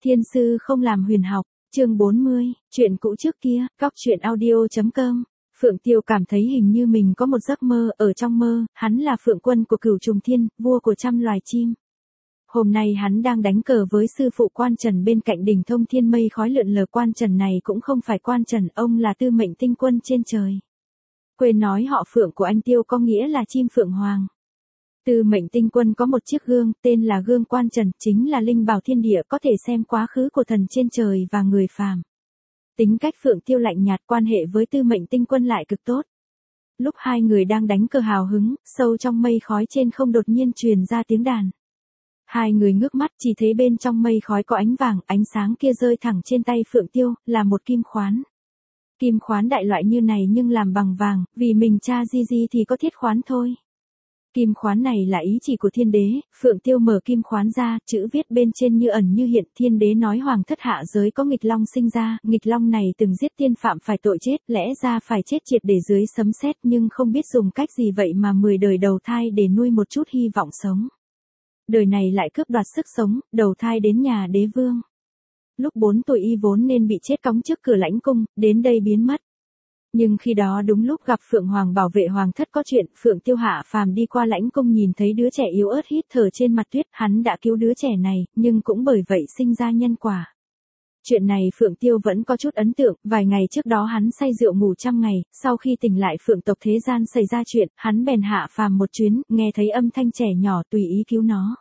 Thiên sư không làm huyền học, chương 40, chuyện cũ trước kia, cóc truyện audio.com. Phượng Tiêu cảm thấy hình như mình có một giấc mơ, ở trong mơ, hắn là Phượng Quân của Cửu Trùng Thiên, vua của trăm loài chim. Hôm nay hắn đang đánh cờ với sư phụ Quan Trần bên cạnh đỉnh Thông Thiên, mây khói lượn lờ. Quan Trần này cũng không phải Quan Trần, ông là Tư Mệnh Tinh Quân trên trời. Quên nói họ Phượng của anh Tiêu có nghĩa là chim Phượng Hoàng. Tư Mệnh Tinh Quân có một chiếc gương, tên là gương Quan Trần, chính là linh bảo thiên địa, có thể xem quá khứ của thần trên trời và người phàm. Tính cách Phượng Tiêu lạnh nhạt, quan hệ với Tư Mệnh Tinh Quân lại cực tốt. Lúc hai người đang đánh cờ hào hứng, sâu trong mây khói trên không đột nhiên truyền ra tiếng đàn. Hai người ngước mắt, chỉ thấy bên trong mây khói có ánh vàng, ánh sáng kia rơi thẳng trên tay Phượng Tiêu, là một kim khoán. Kim khoán đại loại như này nhưng làm bằng vàng, vì mình tra di thì có thiết khoán thôi. Kim khoán này là ý chỉ của thiên đế. Phượng Tiêu mở kim khoán ra, chữ viết bên trên như ẩn như hiện. Thiên đế nói hoàng thất hạ giới có nghịch long sinh ra, nghịch long này từng giết tiên phạm phải tội chết, lẽ ra phải chết triệt để dưới sấm sét, nhưng không biết dùng cách gì vậy mà 10 đời đầu thai để nuôi một chút hy vọng sống. Đời này lại cướp đoạt sức sống, đầu thai đến nhà đế vương. Lúc 4 tuổi y vốn nên bị chết cõng trước cửa lãnh cung, đến đây biến mất. Nhưng khi đó đúng lúc gặp Phượng Hoàng bảo vệ hoàng thất có chuyện, Phượng Tiêu hạ phàm đi qua lãnh cung nhìn thấy đứa trẻ yếu ớt hít thở trên mặt tuyết, hắn đã cứu đứa trẻ này, nhưng cũng bởi vậy sinh ra nhân quả. Chuyện này Phượng Tiêu vẫn có chút ấn tượng, vài ngày trước đó hắn say rượu ngủ 100 ngày, sau khi tỉnh lại Phượng tộc thế gian xảy ra chuyện, hắn bèn hạ phàm một chuyến, nghe thấy âm thanh trẻ nhỏ tùy ý cứu nó.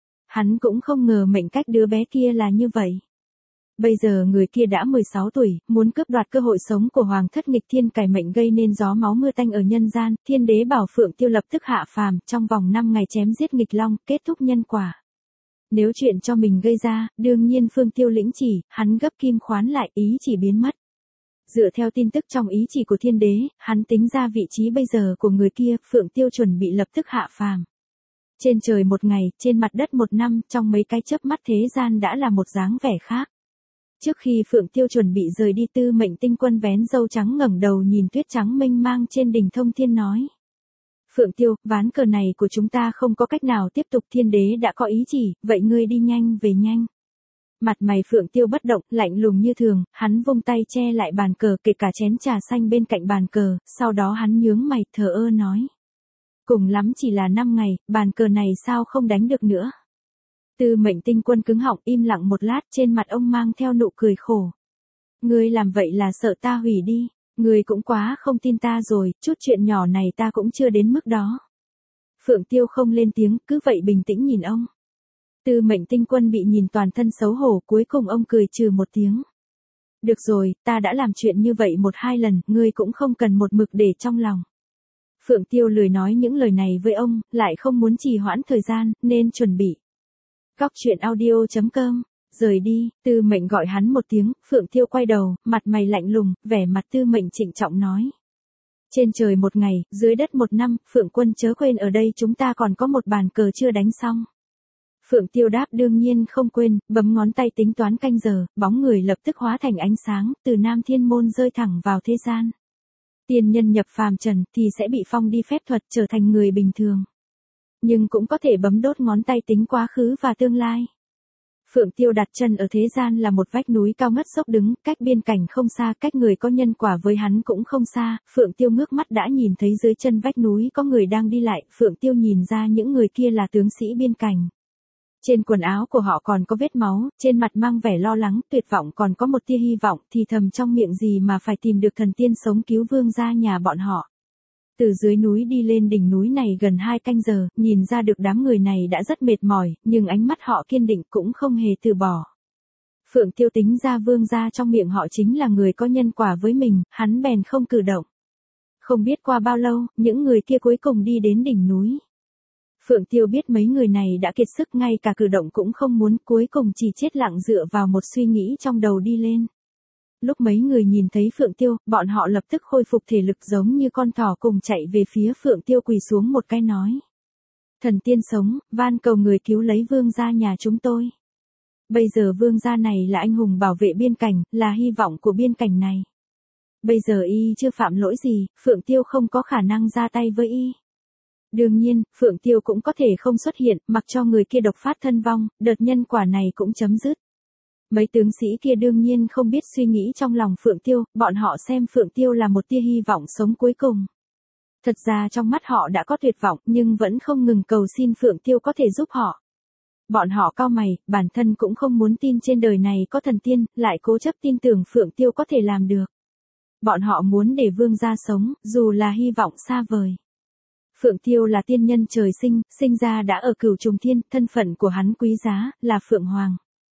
Hắn cũng không ngờ mệnh cách đứa bé kia là như vậy. Bây giờ người kia đã 16 tuổi, muốn cướp đoạt cơ hội sống của hoàng thất, nghịch thiên cải mệnh gây nên gió máu mưa tanh ở nhân gian. Thiên đế bảo Phượng Tiêu lập tức hạ phàm, trong vòng 5 ngày chém giết nghịch long, kết thúc nhân quả. Nếu chuyện cho mình gây ra, đương nhiên Phượng Tiêu lĩnh chỉ, hắn gấp kim khoán lại, ý chỉ biến mất. Dựa theo tin tức trong ý chỉ của thiên đế, hắn tính ra vị trí bây giờ của người kia, Phượng Tiêu chuẩn bị lập tức hạ phàm. Trên trời 1 ngày, trên mặt đất 1 năm, trong mấy cái chớp mắt thế gian đã là một dáng vẻ khác. Trước khi Phượng Tiêu chuẩn bị rời đi, Tư Mệnh Tinh Quân vén râu trắng ngẩng đầu nhìn tuyết trắng mênh mang trên đỉnh Thông Thiên nói. Phượng Tiêu, ván cờ này của chúng ta không có cách nào tiếp tục, thiên đế đã có ý chỉ, vậy ngươi đi nhanh về nhanh. Mặt mày Phượng Tiêu bất động, lạnh lùng như thường, hắn vung tay che lại bàn cờ, kể cả chén trà xanh bên cạnh bàn cờ, sau đó hắn nhướng mày thờ ơ nói. Cùng lắm chỉ là 5 ngày, bàn cờ này sao không đánh được nữa. Tư Mệnh Tinh Quân cứng họng, im lặng một lát, trên mặt ông mang theo nụ cười khổ. Ngươi làm vậy là sợ ta hủy đi, ngươi cũng quá không tin ta rồi, chút chuyện nhỏ này ta cũng chưa đến mức đó. Phượng Tiêu không lên tiếng, cứ vậy bình tĩnh nhìn ông. Tư Mệnh Tinh Quân bị nhìn toàn thân xấu hổ, cuối cùng ông cười trừ một tiếng. Được rồi, ta đã làm chuyện như vậy 1-2 lần, ngươi cũng không cần một mực để trong lòng. Phượng Tiêu lười nói những lời này với ông, lại không muốn trì hoãn thời gian, nên chuẩn bị. Cóc truyện audio.com, rời đi. Tư Mệnh gọi hắn một tiếng, Phượng Tiêu quay đầu, mặt mày lạnh lùng, vẻ mặt Tư Mệnh trịnh trọng nói. Trên trời 1 ngày, dưới đất 1 năm, Phượng Quân chớ quên ở đây chúng ta còn có một bàn cờ chưa đánh xong. Phượng Tiêu đáp đương nhiên không quên, bấm ngón tay tính toán canh giờ, bóng người lập tức hóa thành ánh sáng, từ Nam Thiên Môn rơi thẳng vào thế gian. Tiên nhân nhập phàm trần thì sẽ bị phong đi phép thuật, trở thành người bình thường. Nhưng cũng có thể bấm đốt ngón tay tính quá khứ và tương lai. Phượng Tiêu đặt chân ở thế gian là một vách núi cao ngất dốc đứng, cách biên cảnh không xa, cách người có nhân quả với hắn cũng không xa. Phượng Tiêu ngước mắt đã nhìn thấy dưới chân vách núi có người đang đi lại, Phượng Tiêu nhìn ra những người kia là tướng sĩ biên cảnh. Trên quần áo của họ còn có vết máu, trên mặt mang vẻ lo lắng, tuyệt vọng, còn có một tia hy vọng, thì thầm trong miệng gì mà phải tìm được thần tiên sống cứu vương gia nhà bọn họ. Từ dưới núi đi lên đỉnh núi này gần 2 canh giờ, nhìn ra được đám người này đã rất mệt mỏi, nhưng ánh mắt họ kiên định, cũng không hề từ bỏ. Phượng Tiêu tính ra vương gia trong miệng họ chính là người có nhân quả với mình, hắn bèn không cử động. Không biết qua bao lâu, những người kia cuối cùng đi đến đỉnh núi. Phượng Tiêu biết mấy người này đã kiệt sức, ngay cả cử động cũng không muốn, cuối cùng chỉ chết lặng dựa vào một suy nghĩ trong đầu đi lên. Lúc mấy người nhìn thấy Phượng Tiêu, bọn họ lập tức khôi phục thể lực giống như con thỏ cùng chạy về phía Phượng Tiêu, quỳ xuống một cái nói. Thần tiên sống, van cầu người cứu lấy vương gia nhà chúng tôi. Bây giờ vương gia này là anh hùng bảo vệ biên cảnh, là hy vọng của biên cảnh này. Bây giờ y chưa phạm lỗi gì, Phượng Tiêu không có khả năng ra tay với y. Đương nhiên, Phượng Tiêu cũng có thể không xuất hiện, mặc cho người kia độc phát thân vong, đợt nhân quả này cũng chấm dứt. Mấy tướng sĩ kia đương nhiên không biết suy nghĩ trong lòng Phượng Tiêu, bọn họ xem Phượng Tiêu là một tia hy vọng sống cuối cùng. Thật ra trong mắt họ đã có tuyệt vọng nhưng vẫn không ngừng cầu xin Phượng Tiêu có thể giúp họ. Bọn họ cau mày, bản thân cũng không muốn tin trên đời này có thần tiên, lại cố chấp tin tưởng Phượng Tiêu có thể làm được. Bọn họ muốn để vương gia sống, dù là hy vọng xa vời. Phượng Tiêu là tiên nhân trời sinh, sinh ra đã ở Cửu Trùng Thiên, thân phận của hắn quý giá, là Phượng Hoàng.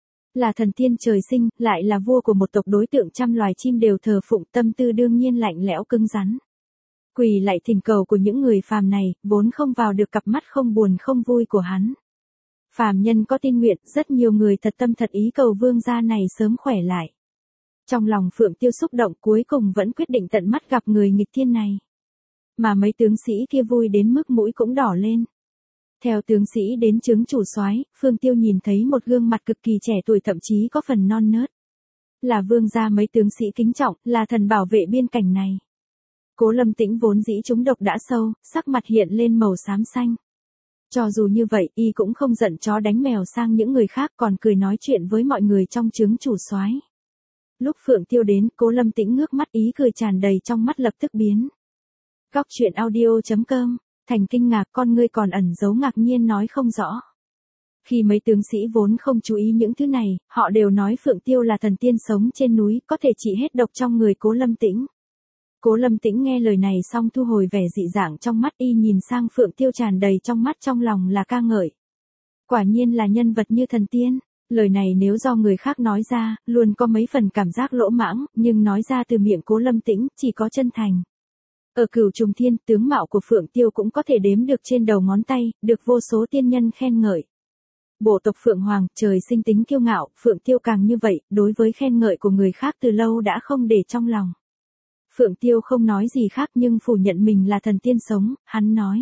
Là thần tiên trời sinh, lại là vua của một tộc đối tượng trăm loài chim đều thờ phụng, tâm tư đương nhiên lạnh lẽo cứng rắn. Quỳ lạy thỉnh cầu của những người phàm này, vốn không vào được cặp mắt không buồn không vui của hắn. Phàm nhân có tin nguyện, rất nhiều người thật tâm thật ý cầu vương gia này sớm khỏe lại. Trong lòng Phượng Tiêu xúc động cuối cùng vẫn quyết định tận mắt gặp người nghịch thiên này. Mà mấy tướng sĩ kia vui đến mức mũi cũng đỏ lên. Theo tướng sĩ đến chướng chủ soái, Phượng Tiêu nhìn thấy một gương mặt cực kỳ trẻ tuổi thậm chí có phần non nớt. Là vương gia mấy tướng sĩ kính trọng, là thần bảo vệ biên cảnh này. Cố Lâm Tĩnh vốn dĩ trúng độc đã sâu, sắc mặt hiện lên màu xám xanh. Cho dù như vậy, y cũng không giận chó đánh mèo sang những người khác còn cười nói chuyện với mọi người trong chướng chủ soái. Lúc Phượng Tiêu đến, Cố Lâm Tĩnh ngước mắt ý cười tràn đầy trong mắt lập tức biến. Góc truyện audio.com, Thành kinh ngạc con ngươi còn ẩn giấu ngạc nhiên nói không rõ. Khi mấy tướng sĩ vốn không chú ý những thứ này, họ đều nói Phượng Tiêu là thần tiên sống trên núi, có thể trị hết độc trong người Cố Lâm Tĩnh. Cố Lâm Tĩnh nghe lời này xong thu hồi vẻ dị dạng trong mắt y nhìn sang Phượng Tiêu tràn đầy trong mắt trong lòng là ca ngợi. Quả nhiên là nhân vật như thần tiên. Lời này nếu do người khác nói ra, luôn có mấy phần cảm giác lỗ mãng, nhưng nói ra từ miệng Cố Lâm Tĩnh, chỉ có chân thành. Ở Cửu Trùng Thiên, tướng mạo của Phượng Tiêu cũng có thể đếm được trên đầu ngón tay, được vô số tiên nhân khen ngợi. Bộ tộc Phượng Hoàng, trời sinh tính kiêu ngạo, Phượng Tiêu càng như vậy, đối với khen ngợi của người khác từ lâu đã không để trong lòng. Phượng Tiêu không nói gì khác nhưng phủ nhận mình là thần tiên sống, hắn nói.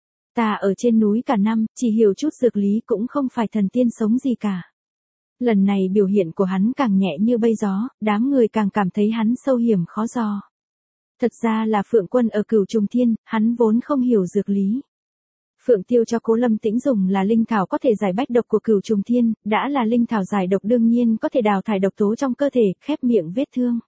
Ta ở trên núi cả năm, chỉ hiểu chút dược lý cũng không phải thần tiên sống gì cả. Lần này biểu hiện của hắn càng nhẹ như bay gió, đám người càng cảm thấy hắn sâu hiểm khó dò. Thật ra là Phượng Quân ở Cửu Trùng Thiên, hắn vốn không hiểu dược lý. Phượng Tiêu cho Cố Lâm Tĩnh dùng là linh thảo có thể giải bách độc của Cửu Trùng Thiên, đã là linh thảo giải độc đương nhiên có thể đào thải độc tố trong cơ thể, khép miệng vết thương.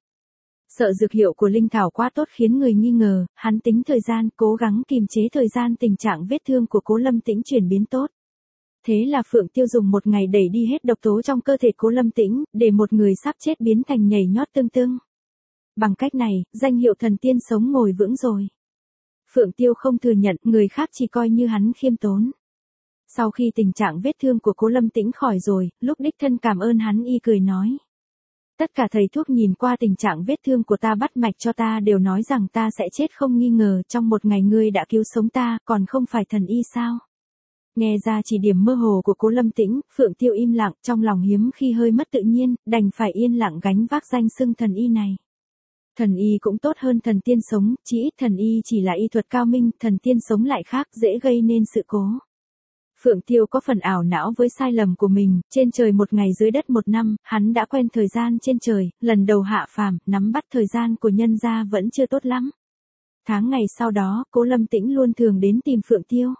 Sợ dược hiệu của linh thảo quá tốt khiến người nghi ngờ, hắn tính thời gian, cố gắng kiềm chế thời gian tình trạng vết thương của Cố Lâm Tĩnh chuyển biến tốt. Thế là Phượng Tiêu dùng một ngày đẩy đi hết độc tố trong cơ thể Cố Lâm Tĩnh, để một người sắp chết biến thành nhảy nhót tương tương. Bằng cách này, danh hiệu thần tiên sống ngồi vững rồi. Phượng Tiêu không thừa nhận, người khác chỉ coi như hắn khiêm tốn. Sau khi tình trạng vết thương của Cố Lâm Tĩnh khỏi rồi, lúc đích thân cảm ơn hắn y cười nói. Tất cả thầy thuốc nhìn qua tình trạng vết thương của ta bắt mạch cho ta đều nói rằng ta sẽ chết không nghi ngờ, trong một ngày ngươi đã cứu sống ta, còn không phải thần y sao? Nghe ra chỉ điểm mơ hồ của Cố Lâm Tĩnh, Phượng Tiêu im lặng, trong lòng hiếm khi hơi mất tự nhiên, đành phải yên lặng gánh vác danh xưng thần y này. Thần y cũng tốt hơn thần tiên sống, chỉ ít thần y chỉ là y thuật cao minh, thần tiên sống lại khác, dễ gây nên sự cố. Phượng Tiêu có phần ảo não với sai lầm của mình, trên trời một ngày dưới đất một năm, hắn đã quen thời gian trên trời, lần đầu hạ phàm, nắm bắt thời gian của nhân gia vẫn chưa tốt lắm. Tháng ngày sau đó, Cố Lâm Tĩnh luôn thường đến tìm Phượng Tiêu.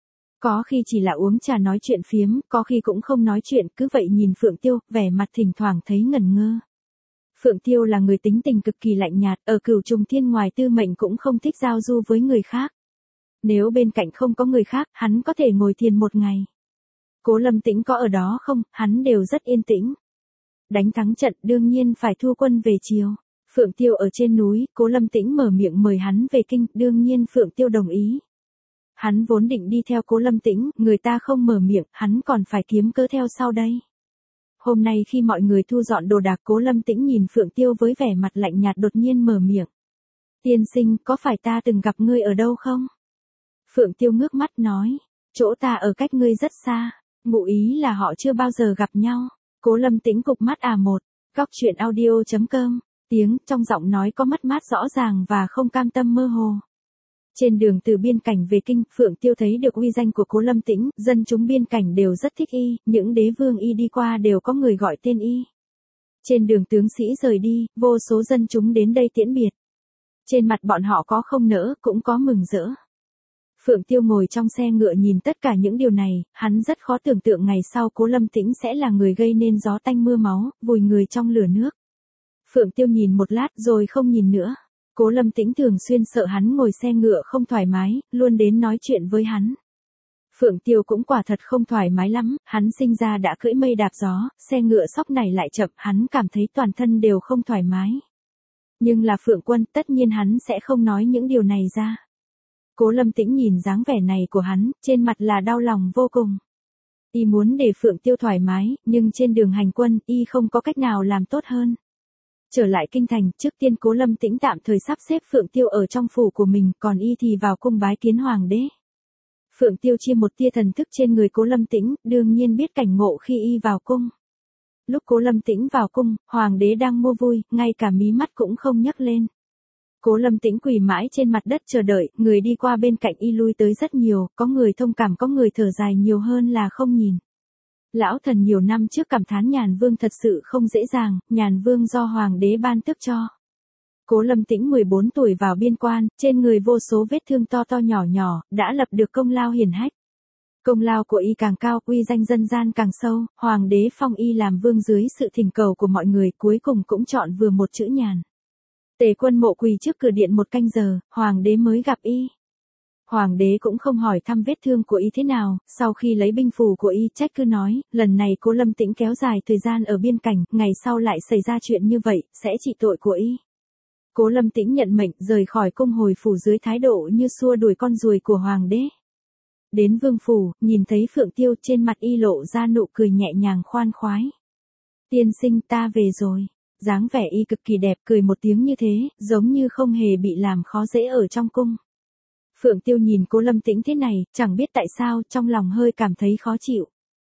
Có khi chỉ là uống trà nói chuyện phiếm, có khi cũng không nói chuyện, cứ vậy nhìn Phượng Tiêu, vẻ mặt thỉnh thoảng thấy ngẩn ngơ. Phượng Tiêu là người tính tình cực kỳ lạnh nhạt, ở Cửu Trùng Thiên ngoài tư mệnh cũng không thích giao du với người khác. Nếu bên cạnh không có người khác, hắn có thể ngồi thiền một ngày. Cố Lâm Tĩnh có ở đó không, hắn đều rất yên tĩnh. Đánh thắng trận đương nhiên phải thu quân về chiều. Phượng Tiêu ở trên núi, Cố Lâm Tĩnh mở miệng mời hắn về kinh, đương nhiên Phượng Tiêu đồng ý. Hắn vốn định đi theo Cố Lâm Tĩnh, người ta không mở miệng, hắn còn phải kiếm cớ theo sau đây. Hôm nay khi mọi người thu dọn đồ đạc, Cố Lâm Tĩnh nhìn Phượng Tiêu với vẻ mặt lạnh nhạt đột nhiên mở miệng. Tiên sinh, có phải ta từng gặp ngươi ở đâu không? Phượng Tiêu ngước mắt nói, chỗ ta ở cách ngươi rất xa, ngụ ý là họ chưa bao giờ gặp nhau. Cố Lâm Tĩnh cụp mắt một, góc truyện audio.com, tiếng trong giọng nói có mất mát rõ ràng và không cam tâm mơ hồ. Trên đường từ biên cảnh về kinh, Phượng Tiêu thấy được uy danh của Cố Lâm Tĩnh, dân chúng biên cảnh đều rất thích y, những đế vương y đi qua đều có người gọi tên y. Trên đường tướng sĩ rời đi, vô số dân chúng đến đây tiễn biệt. Trên mặt bọn họ có không nỡ, cũng có mừng rỡ. Phượng Tiêu ngồi trong xe ngựa nhìn tất cả những điều này, hắn rất khó tưởng tượng ngày sau Cố Lâm Tĩnh sẽ là người gây nên gió tanh mưa máu, vùi người trong lửa nước. Phượng Tiêu nhìn một lát rồi không nhìn nữa. Cố Lâm Tĩnh thường xuyên sợ hắn ngồi xe ngựa không thoải mái, luôn đến nói chuyện với hắn. Phượng Tiêu cũng quả thật không thoải mái lắm, hắn sinh ra đã cưỡi mây đạp gió, xe ngựa sóc này lại chậm, hắn cảm thấy toàn thân đều không thoải mái. Nhưng là Phượng Quân, tất nhiên hắn sẽ không nói những điều này ra. Cố Lâm Tĩnh nhìn dáng vẻ này của hắn, trên mặt là đau lòng vô cùng. Y muốn để Phượng Tiêu thoải mái, nhưng trên đường hành quân, y không có cách nào làm tốt hơn. Trở lại kinh thành, trước tiên Cố Lâm Tĩnh tạm thời sắp xếp Phượng Tiêu ở trong phủ của mình, còn y thì vào cung bái kiến hoàng đế. Phượng Tiêu chia một tia thần thức trên người Cố Lâm Tĩnh, đương nhiên biết cảnh ngộ khi y vào cung. Lúc Cố Lâm Tĩnh vào cung, hoàng đế đang mua vui, ngay cả mí mắt cũng không nhấc lên. Cố Lâm Tĩnh quỳ mãi trên mặt đất chờ đợi, người đi qua bên cạnh y lui tới rất nhiều, có người thông cảm có người thở dài nhiều hơn là không nhìn. Lão thần nhiều năm trước cảm thán Nhàn Vương thật sự không dễ dàng, Nhàn Vương do hoàng đế ban tước cho. Cố Lâm Tĩnh 14 tuổi vào biên quan, trên người vô số vết thương to to nhỏ nhỏ, đã lập được công lao hiển hách. Công lao của y càng cao, uy danh dân gian càng sâu, hoàng đế phong y làm vương dưới sự thỉnh cầu của mọi người, cuối cùng cũng chọn vừa một chữ Nhàn. Tề Quân mộ quỳ trước cửa điện một canh giờ, hoàng đế mới gặp y. Hoàng đế cũng không hỏi thăm vết thương của y thế nào, sau khi lấy binh phù của y trách cứ nói, lần này Cố Lâm Tĩnh kéo dài thời gian ở biên cảnh, ngày sau lại xảy ra chuyện như vậy, sẽ trị tội của y. Cố Lâm Tĩnh nhận mệnh rời khỏi cung hồi phủ dưới thái độ như xua đuổi con ruồi của hoàng đế. Đến vương phủ, nhìn thấy Phượng Tiêu trên mặt y lộ ra nụ cười nhẹ nhàng khoan khoái. Tiên sinh ta về rồi. Dáng vẻ y cực kỳ đẹp, cười một tiếng như thế, giống như không hề bị làm khó dễ ở trong cung. Phượng Tiêu nhìn Cố Lâm Tĩnh thế này, chẳng biết tại sao, trong lòng hơi cảm thấy khó chịu.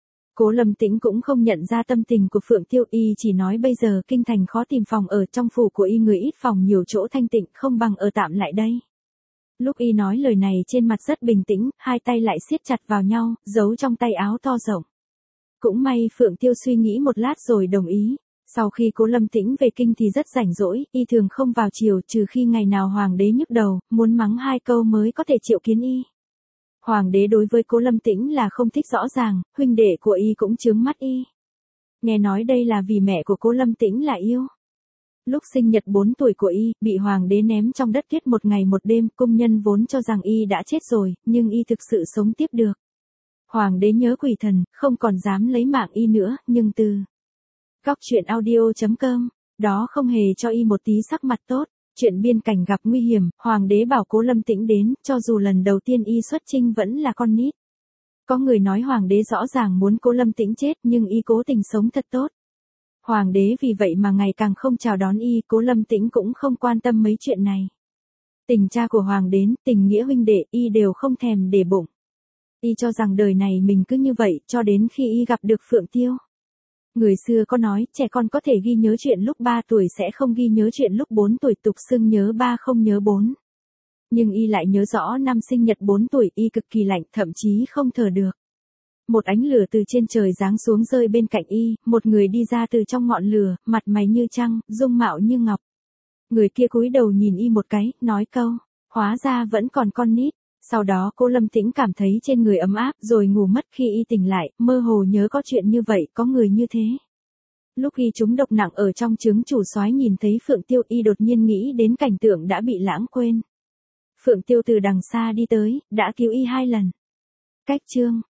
Cố Lâm Tĩnh cũng không nhận ra tâm tình của Phượng Tiêu, y chỉ nói bây giờ kinh thành khó tìm phòng ở, trong phủ của y người ít phòng nhiều chỗ thanh tịnh, không bằng ở tạm lại đây. Lúc y nói lời này trên mặt rất bình tĩnh, hai tay lại siết chặt vào nhau, giấu trong tay áo to rộng. Cũng may Phượng Tiêu suy nghĩ một lát rồi đồng ý. Sau khi Cố Lâm Tĩnh về kinh thì rất rảnh rỗi, y thường không vào chiều trừ khi ngày nào hoàng đế nhức đầu, muốn mắng hai câu mới có thể triệu kiến y. Hoàng đế đối với Cố Lâm Tĩnh là không thích rõ ràng, huynh đệ của y cũng chướng mắt y. Nghe nói đây là vì mẹ của Cố Lâm Tĩnh là yêu. Lúc sinh nhật 4 tuổi của y, bị hoàng đế ném trong đất tuyết một ngày một đêm, cung nhân vốn cho rằng y đã chết rồi, nhưng y thực sự sống tiếp được. Hoàng đế nhớ quỷ thần, không còn dám lấy mạng y nữa, nhưng từ Góc truyện audio.com, đó không hề cho y một tí sắc mặt tốt. Chuyện biên cảnh gặp nguy hiểm, hoàng đế bảo Cố Lâm Tĩnh đến, cho dù lần đầu tiên y xuất chinh vẫn là con nít. Có người nói hoàng đế rõ ràng muốn Cố Lâm Tĩnh chết nhưng y cố tình sống thật tốt. Hoàng đế vì vậy mà ngày càng không chào đón y, Cố Lâm Tĩnh cũng không quan tâm mấy chuyện này. Tình cha của hoàng đến, tình nghĩa huynh đệ, y đều không thèm để bụng. Y cho rằng đời này mình cứ như vậy, cho đến khi y gặp được Phượng Tiêu. Người xưa có nói, trẻ con có thể ghi nhớ chuyện lúc 3 tuổi sẽ không ghi nhớ chuyện lúc 4 tuổi, tục xưng nhớ 3 không nhớ 4. Nhưng y lại nhớ rõ năm sinh nhật 4 tuổi, y cực kỳ lạnh, thậm chí không thở được. Một ánh lửa từ trên trời giáng xuống rơi bên cạnh y, một người đi ra từ trong ngọn lửa, mặt mày như trăng, dung mạo như ngọc. Người kia cúi đầu nhìn y một cái, nói câu, hóa ra vẫn còn con nít. Sau đó Cố Lâm Tĩnh cảm thấy trên người ấm áp rồi ngủ mất, khi y tỉnh lại, mơ hồ nhớ có chuyện như vậy, có người như thế. Lúc y trúng độc nặng ở trong trứng chủ soái nhìn thấy Phượng Tiêu, y đột nhiên nghĩ đến cảnh tượng đã bị lãng quên. Phượng Tiêu từ đằng xa đi tới, đã cứu y 2 lần. Cách chương